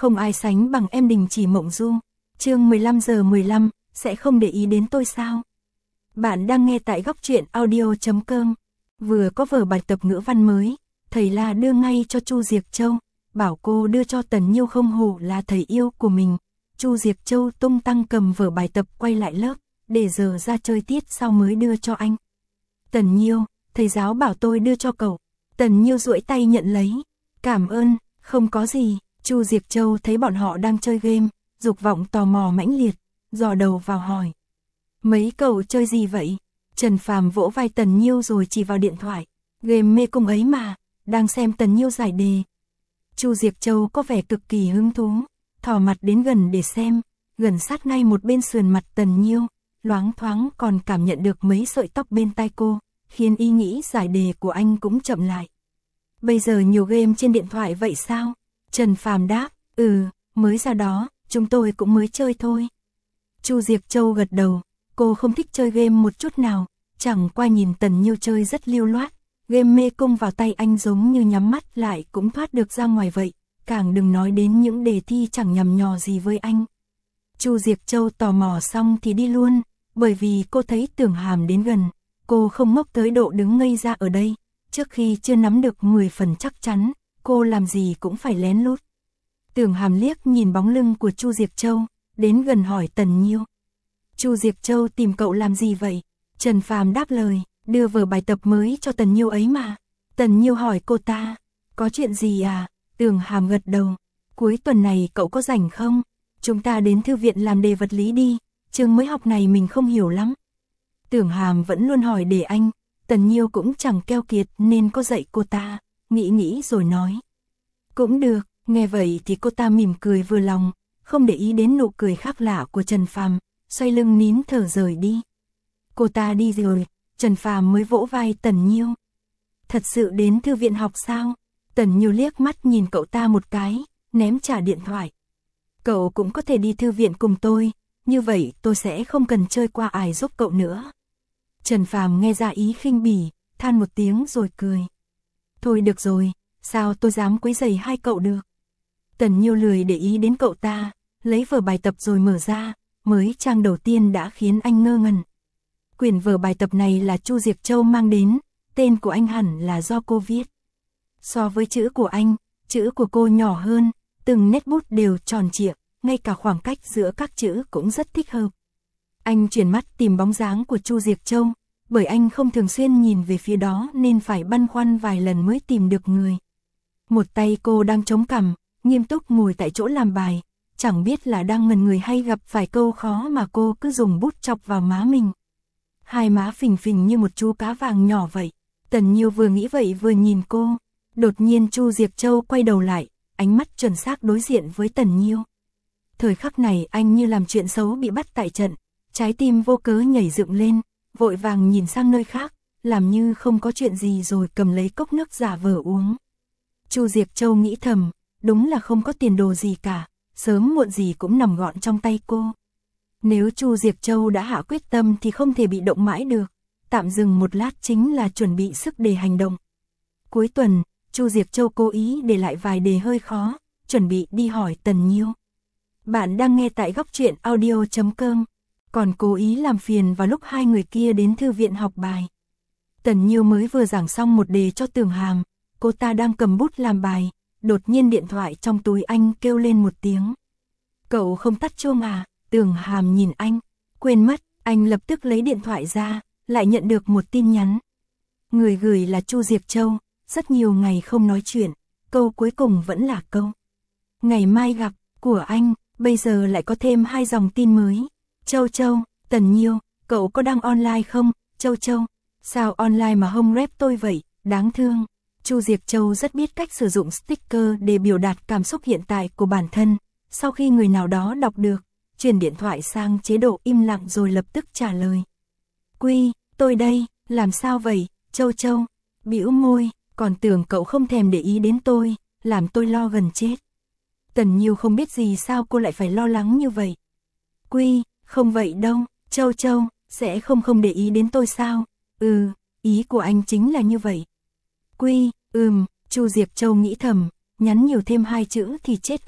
Không ai sánh bằng em Đình Chỉ Mộng Du. Chương 15:15, sẽ không để ý đến tôi sao? Bạn đang nghe tại góc truyện audio.com. Vừa có vở bài tập ngữ văn mới, thầy La đưa ngay cho Chu Diệc Châu, bảo cô đưa cho Tần Nhiêu không hổ là thầy yêu của mình. Chu Diệc Châu tung tăng cầm vở bài tập quay lại lớp, để giờ ra chơi tiết sau mới đưa cho anh. Tần Nhiêu, thầy giáo bảo tôi đưa cho cậu. Tần Nhiêu duỗi tay nhận lấy. Cảm ơn, không có gì. Chu Diệc Châu thấy bọn họ đang chơi game, dục vọng tò mò mãnh liệt, dò đầu vào hỏi. Mấy cậu chơi gì vậy? Trần Phàm vỗ vai Tần Nhiêu rồi chỉ vào điện thoại. Game mê cung ấy mà, đang xem Tần Nhiêu giải đề. Chu Diệc Châu có vẻ cực kỳ hứng thú, thò mặt đến gần để xem, gần sát ngay một bên sườn mặt Tần Nhiêu, loáng thoáng còn cảm nhận được mấy sợi tóc bên tai cô, khiến ý nghĩ giải đề của anh cũng chậm lại. Bây giờ nhiều game trên điện thoại vậy sao? Trần Phàm đáp, mới ra đó, chúng tôi cũng mới chơi thôi. Chu Diệc Châu gật đầu, cô không thích chơi game một chút nào, chẳng qua nhìn Tần Nhiêu chơi rất lưu loát, game mê cung vào tay anh giống như nhắm mắt lại cũng thoát được ra ngoài vậy, càng đừng nói đến những đề thi chẳng nhằm nhò gì với anh. Chu Diệc Châu tò mò xong thì đi luôn, bởi vì cô thấy Tưởng Hàm đến gần, cô không ngốc tới độ đứng ngây ra ở đây, trước khi chưa nắm được 10 phần chắc chắn, cô làm gì cũng phải lén lút. Tưởng Hàm liếc nhìn bóng lưng của Chu Diệc Châu, đến gần hỏi Tần Nhiêu. Chu Diệc Châu tìm cậu làm gì vậy? Trần Phàm đáp lời, đưa vở bài tập mới cho Tần Nhiêu ấy mà. Tần Nhiêu hỏi cô ta, có chuyện gì à? Tưởng Hàm gật đầu, cuối tuần này cậu có rảnh không? Chúng ta đến thư viện làm đề vật lý đi, chương mới học này mình không hiểu lắm. Tưởng Hàm vẫn luôn hỏi để anh, Tần Nhiêu cũng chẳng keo kiệt nên có dạy cô ta, nghĩ rồi nói. Cũng được, nghe vậy thì cô ta mỉm cười vừa lòng, không để ý đến nụ cười khác lạ của Trần Phàm, xoay lưng nín thở rời đi. Cô ta đi rồi, Trần Phàm mới vỗ vai Tần Nhiêu. Thật sự đến thư viện học sao? Tần Nhiêu liếc mắt nhìn cậu ta một cái, ném trả điện thoại. Cậu cũng có thể đi thư viện cùng tôi, như vậy tôi sẽ không cần chơi qua ải giúp cậu nữa. Trần Phàm nghe ra ý khinh bỉ, than một tiếng rồi cười. Thôi được rồi, sao tôi dám quấy rầy hai cậu được. Tần Nhiêu lười để ý đến cậu ta, lấy vở bài tập rồi mở ra, mới trang đầu tiên đã khiến anh ngơ ngẩn. Quyển vở bài tập này là Chu Diệc Châu mang đến, tên của anh hẳn là do cô viết. So với chữ của anh, chữ của cô nhỏ hơn, từng nét bút đều tròn trịa, ngay cả khoảng cách giữa các chữ cũng rất thích hợp. Anh chuyển mắt tìm bóng dáng của Chu Diệc Châu, bởi anh không thường xuyên nhìn về phía đó nên phải băn khoăn vài lần mới tìm được người. Một tay cô đang chống cằm, nghiêm túc ngồi tại chỗ làm bài, chẳng biết là đang ngần người hay gặp phải câu khó mà cô cứ dùng bút chọc vào má mình. Hai má phình phình như một chú cá vàng nhỏ vậy. Tần Nhiêu vừa nghĩ vậy vừa nhìn cô, đột nhiên Chu Diệc Châu quay đầu lại, ánh mắt chuẩn xác đối diện với Tần Nhiêu. Thời khắc này anh như làm chuyện xấu bị bắt tại trận, trái tim vô cớ nhảy dựng lên, vội vàng nhìn sang nơi khác, làm như không có chuyện gì rồi cầm lấy cốc nước giả vờ uống. Chu Diệc Châu nghĩ thầm, đúng là không có tiền đồ gì cả, sớm muộn gì cũng nằm gọn trong tay cô. Nếu Chu Diệc Châu đã hạ quyết tâm thì không thể bị động mãi được, tạm dừng một lát chính là chuẩn bị sức để hành động. Cuối tuần, Chu Diệc Châu cố ý để lại vài đề hơi khó, chuẩn bị đi hỏi Tần Nhiêu. Bạn đang nghe tại góc truyện audio.com, còn cố ý làm phiền vào lúc hai người kia đến thư viện học bài. Tần Nhiêu mới vừa giảng xong một đề cho Tưởng Hàm, cô ta đang cầm bút làm bài, đột nhiên điện thoại trong túi anh kêu lên một tiếng. Cậu không tắt chuông à? Tưởng Hàm nhìn anh, quên mất, anh lập tức lấy điện thoại ra, lại nhận được một tin nhắn. Người gửi là Chu Diệc Châu, rất nhiều ngày không nói chuyện, câu cuối cùng vẫn là câu ngày mai gặp, của anh, bây giờ lại có thêm 2 dòng tin mới. Châu Châu, Tần Nhiêu, cậu có đang online không? Châu Châu, sao online mà hông rep tôi vậy, đáng thương. Chu Diệc Châu rất biết cách sử dụng sticker để biểu đạt cảm xúc hiện tại của bản thân, sau khi người nào đó đọc được, chuyển điện thoại sang chế độ im lặng rồi lập tức trả lời. Quy, tôi đây, làm sao vậy, Châu Châu? Bĩu môi, còn tưởng cậu không thèm để ý đến tôi, làm tôi lo gần chết. Tần Nhiêu không biết gì sao cô lại phải lo lắng như vậy. Quy, không vậy đâu, Châu Châu, sẽ không để ý đến tôi sao? Ý của anh chính là như vậy. Quy, Chu Diệc Châu nghĩ thầm, nhắn nhiều thêm 2 chữ thì chết à,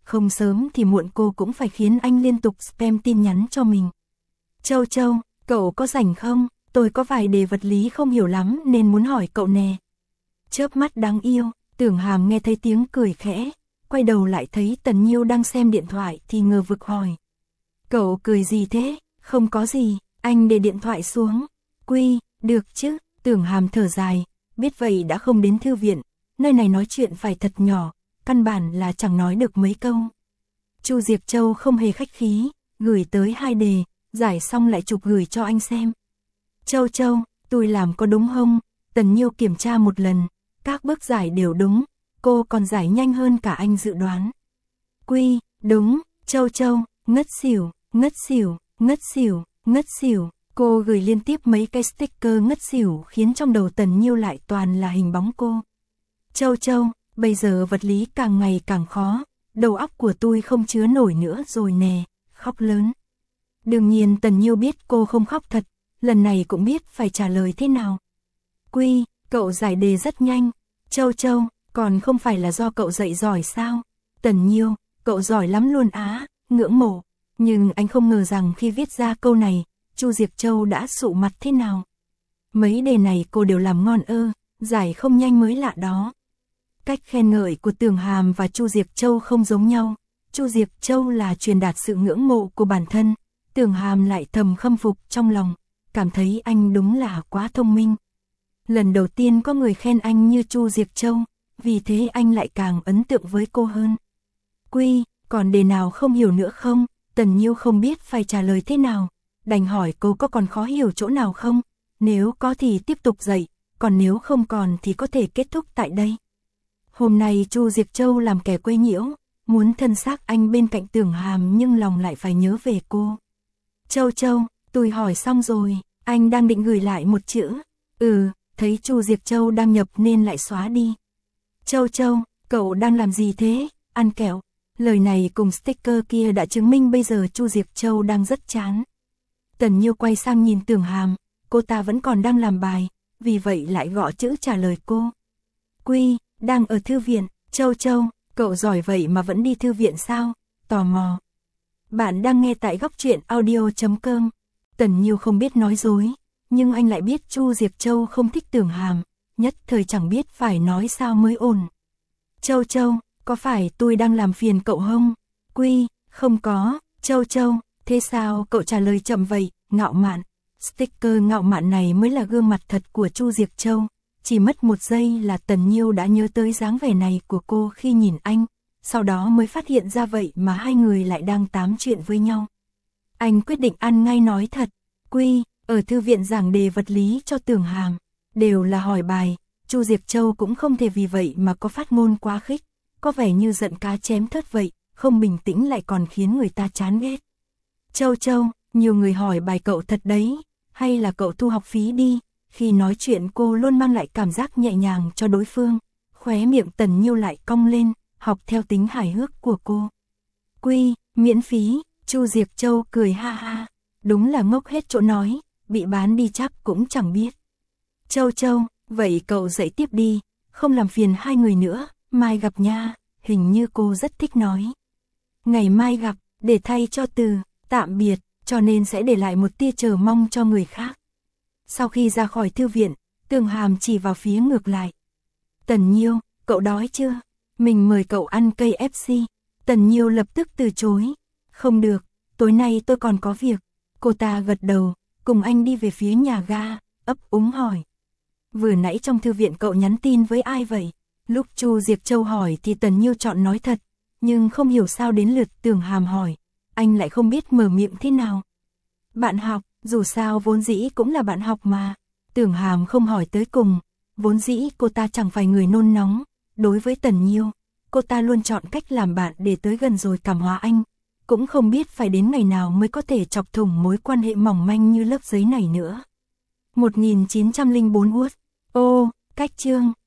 không sớm thì muộn cô cũng phải khiến anh liên tục spam tin nhắn cho mình. Châu Châu, cậu có rảnh không? Tôi có vài đề vật lý không hiểu lắm nên muốn hỏi cậu nè. Chớp mắt đáng yêu, Tưởng Hàm nghe thấy tiếng cười khẽ, quay đầu lại thấy Tần Nhiêu đang xem điện thoại thì ngờ vực hỏi. Cậu cười gì thế? Không có gì, anh để điện thoại xuống. Quy, được chứ, Tưởng Hàm thở dài, biết vậy đã không đến thư viện, nơi này nói chuyện phải thật nhỏ, căn bản là chẳng nói được mấy câu. Chu Diệc Châu không hề khách khí, gửi tới 2 đề, giải xong lại chụp gửi cho anh xem. Châu Châu, tôi làm có đúng không? Tần Nhiêu kiểm tra một lần, các bước giải đều đúng, cô còn giải nhanh hơn cả anh dự đoán. Quy, đúng, Châu Châu, ngất xỉu, ngất xỉu, ngất xỉu, ngất xỉu. Cô gửi liên tiếp mấy cái sticker ngất xỉu khiến trong đầu Tần Nhiêu lại toàn là hình bóng cô. Châu Châu, bây giờ vật lý càng ngày càng khó, đầu óc của tôi không chứa nổi nữa rồi nè, khóc lớn. Đương nhiên Tần Nhiêu biết cô không khóc thật, lần này cũng biết phải trả lời thế nào. Quy, cậu giải đề rất nhanh. Châu Châu, còn không phải là do cậu dạy giỏi sao? Tần Nhiêu, cậu giỏi lắm luôn á, ngưỡng mộ. Nhưng anh không ngờ rằng khi viết ra câu này, Chu Diệc Châu đã sụ mặt thế nào. Mấy đề này cô đều làm ngon giải không nhanh mới lạ đó. Cách khen ngợi của Tưởng Hàm và Chu Diệc Châu không giống nhau. Chu Diệc Châu là truyền đạt sự ngưỡng mộ của bản thân, Tưởng Hàm lại thầm khâm phục trong lòng, cảm thấy anh đúng là quá thông minh. Lần đầu tiên có người khen anh như Chu Diệc Châu, vì thế anh lại càng ấn tượng với cô hơn. Quy, còn đề nào không hiểu nữa không? Tần Nhiêu không biết phải trả lời thế nào, đành hỏi cô có còn khó hiểu chỗ nào không? Nếu có thì tiếp tục dạy, còn nếu không còn thì có thể kết thúc tại đây. Hôm nay Chu Diệc Châu làm kẻ quấy nhiễu, muốn thân xác anh bên cạnh Tưởng Hàm nhưng lòng lại phải nhớ về cô. Châu Châu, tôi hỏi xong rồi, anh đang định gửi lại một chữ. Thấy Chu Diệc Châu đang nhập nên lại xóa đi. Châu Châu, cậu đang làm gì thế? Ăn kẹo. Lời này cùng sticker kia đã chứng minh bây giờ Chu Diệc Châu đang rất chán. Tần Nhiêu quay sang nhìn Tưởng Hàm, cô ta vẫn còn đang làm bài, vì vậy lại gõ chữ trả lời cô. Quy, đang ở thư viện. Châu Châu, cậu giỏi vậy mà vẫn đi thư viện sao? Tò mò. Bạn đang nghe tại góc truyện audio.com. Tần Nhiêu không biết nói dối, nhưng anh lại biết Chu Diệc Châu không thích Tưởng Hàm, nhất thời chẳng biết phải nói sao mới ổn. Châu Châu, có phải tôi đang làm phiền cậu không? Quy, không có. Châu Châu, thế sao cậu trả lời chậm vậy? Ngạo mạn. Sticker ngạo mạn này mới là gương mặt thật của Chu Diệc Châu. Chỉ mất 1 giây là Tần Nhiêu đã nhớ tới dáng vẻ này của cô khi nhìn anh, sau đó mới phát hiện ra vậy mà hai người lại đang tám chuyện với nhau. Anh quyết định ăn ngay nói thật. Quy, ở thư viện giảng đề vật lý cho Tưởng Hàm, đều là hỏi bài, Chu Diệc Châu cũng không thể vì vậy mà có phát ngôn quá khích, có vẻ như giận cá chém thớt vậy, không bình tĩnh lại còn khiến người ta chán ghét. Châu Châu, nhiều người hỏi bài cậu thật đấy, hay là cậu thu học phí đi? Khi nói chuyện cô luôn mang lại cảm giác nhẹ nhàng cho đối phương, khóe miệng Tần Nhiêu lại cong lên, học theo tính hài hước của cô. Quy, miễn phí. Chu Diệc Châu cười ha ha, đúng là ngốc hết chỗ nói, bị bán đi chắc cũng chẳng biết. Châu Châu, vậy cậu dạy tiếp đi, không làm phiền hai người nữa, mai gặp nha, hình như cô rất thích nói. Ngày mai gặp, để thay cho từ tạm biệt, cho nên sẽ để lại một tia chờ mong cho người khác. Sau khi ra khỏi thư viện, Tưởng Hàm chỉ vào phía ngược lại. Tần Nhiêu, cậu đói chưa? Mình mời cậu ăn KFC. Tần Nhiêu lập tức từ chối. Không được, tối nay tôi còn có việc. Cô ta gật đầu, cùng anh đi về phía nhà ga, ấp úng hỏi. Vừa nãy trong thư viện cậu nhắn tin với ai vậy? Lúc Chu Diệc Châu hỏi thì Tần Nhiêu chọn nói thật, nhưng không hiểu sao đến lượt Tưởng Hàm hỏi, anh lại không biết mở miệng thế nào. Bạn học, dù sao vốn dĩ cũng là bạn học mà. Tưởng Hàm không hỏi tới cùng, vốn dĩ cô ta chẳng phải người nôn nóng. Đối với Tần Nhiêu, cô ta luôn chọn cách làm bạn để tới gần rồi cảm hóa anh. Cũng không biết phải đến ngày nào mới có thể chọc thủng mối quan hệ mỏng manh như lớp giấy này nữa. 1904 Wood. Ô, cách chương.